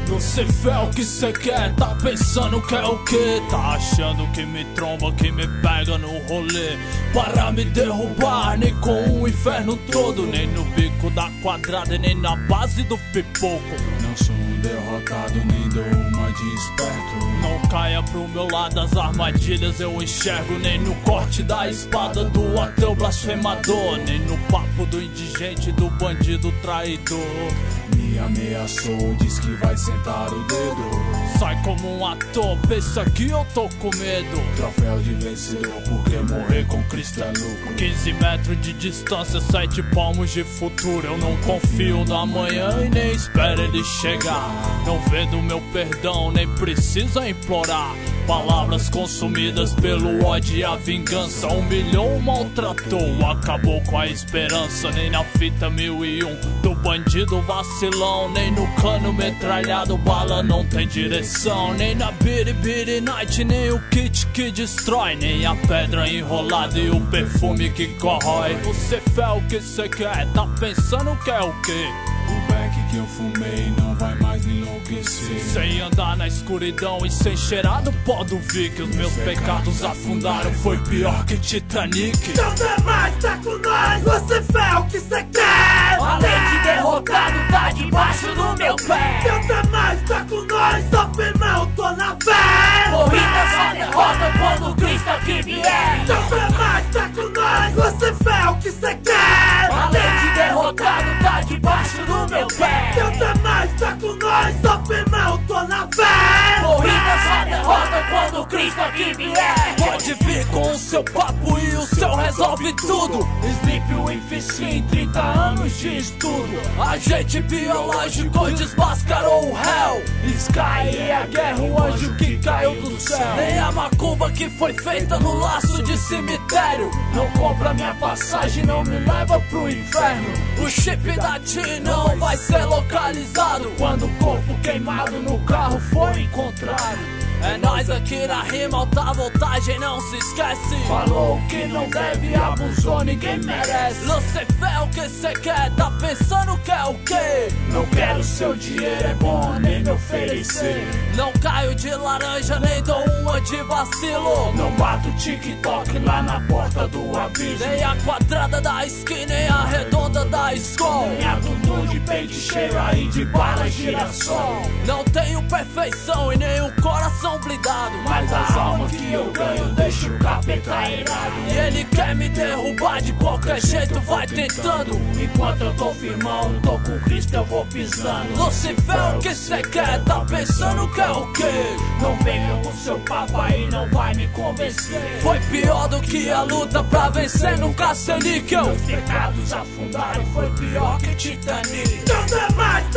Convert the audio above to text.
Lucifer, o que cê quer? Tá pensando que é o quê? Tá achando que me tromba, que me pega no rolê para me derrubar, nem com o inferno todo, nem no bico da quadrada e nem na base do pipoco. Não sou um derrotado, nem dou uma de esperto. Não caia pro meu lado, as armadilhas eu enxergo, nem no corte da espada do ateu blasfemador, nem no papo do indigente, do bandido traidor. Me ameaçou, diz que vai sentar o dedo. Sai como um ator, pensa que eu tô com medo. Troféu de vencedor, porque morrer com Cristo é lucro. 15 metros de distância, 7 palmos de futuro. Eu não confio no amanhã e nem espero ele chegar. Não vendo meu perdão, nem precisa implorar. Palavras consumidas pelo ódio e a vingança. Humilhou, maltratou, acabou com a esperança. Nem na fita 1001 do bandido vacilão, nem no cano metralhado, bala não tem direção. Nem na Biri Night, nem o kit que destrói, nem a pedra enrolada e o perfume que corrói. Você fé o que cê quer, tá pensando que é o quê? O beck que eu fumei não vai mais me enlouquecer. Sem andar na escuridão e sem cheirar do pó do Vic, os meus pecados afundaram, foi pior que Titanic. Deus é mais, tá com nós, você fé o que cê quer. Além de derrotado, tá debaixo do meu pé. Deus é mais, tá com nós, só firmão, tô na fé. Corrida só derrota quando Cristo aqui vier. Deus é mais, tá com nós, você fé o que cê quer. Além de derrotado, tá debaixo do meu pé. Deus é mais, tá com nós, só firmão, tô na fé. Corrida só derrota quando Cristo aqui vier. Pode vir com o seu papo e o seu resolve tudo. Sleep with Shin, 30 anos de estudo. Agente biológico desmascarou o réu. Sky é a guerra, o anjo que caiu do céu. Nem a macumba que foi feita no laço de cemitério. Não compra minha passagem, não me leva pro inferno. O chip da TI não vai ser localizado quando o corpo queimado no carro for encontrado. É nós aqui na rima, alta voltagem, não se esquece. Falou que não deve, abusou, ninguém merece. Lucifer, o que cê quer? Tá pensando que é o quê? Não quero seu dinheiro, é bom nem me oferecer. Não caio de laranja, nem dou uma de vacilo. Não bato TikTok lá na porta do abismo. Nem a quadrada da esquina, nem a redonda da escola. Nem a Dudu de peito cheio aí de bala girassol. Não tenho perfeição e nem o coração blindado, mas as almas que eu ganho deixo o capeta irado. E ele quer me derrubar de qualquer jeito, vai tentando. Enquanto eu tô firmão, tô com Cristo, eu vou pisando. Lucifer, o que cê quer? Tá pensando que é o quê? Não venha com seu papo aí, não vai me convencer. Foi pior do que a luta pra vencer no caça-níquel. Meus pecados afundaram, foi pior que Titanic. Deus é mais,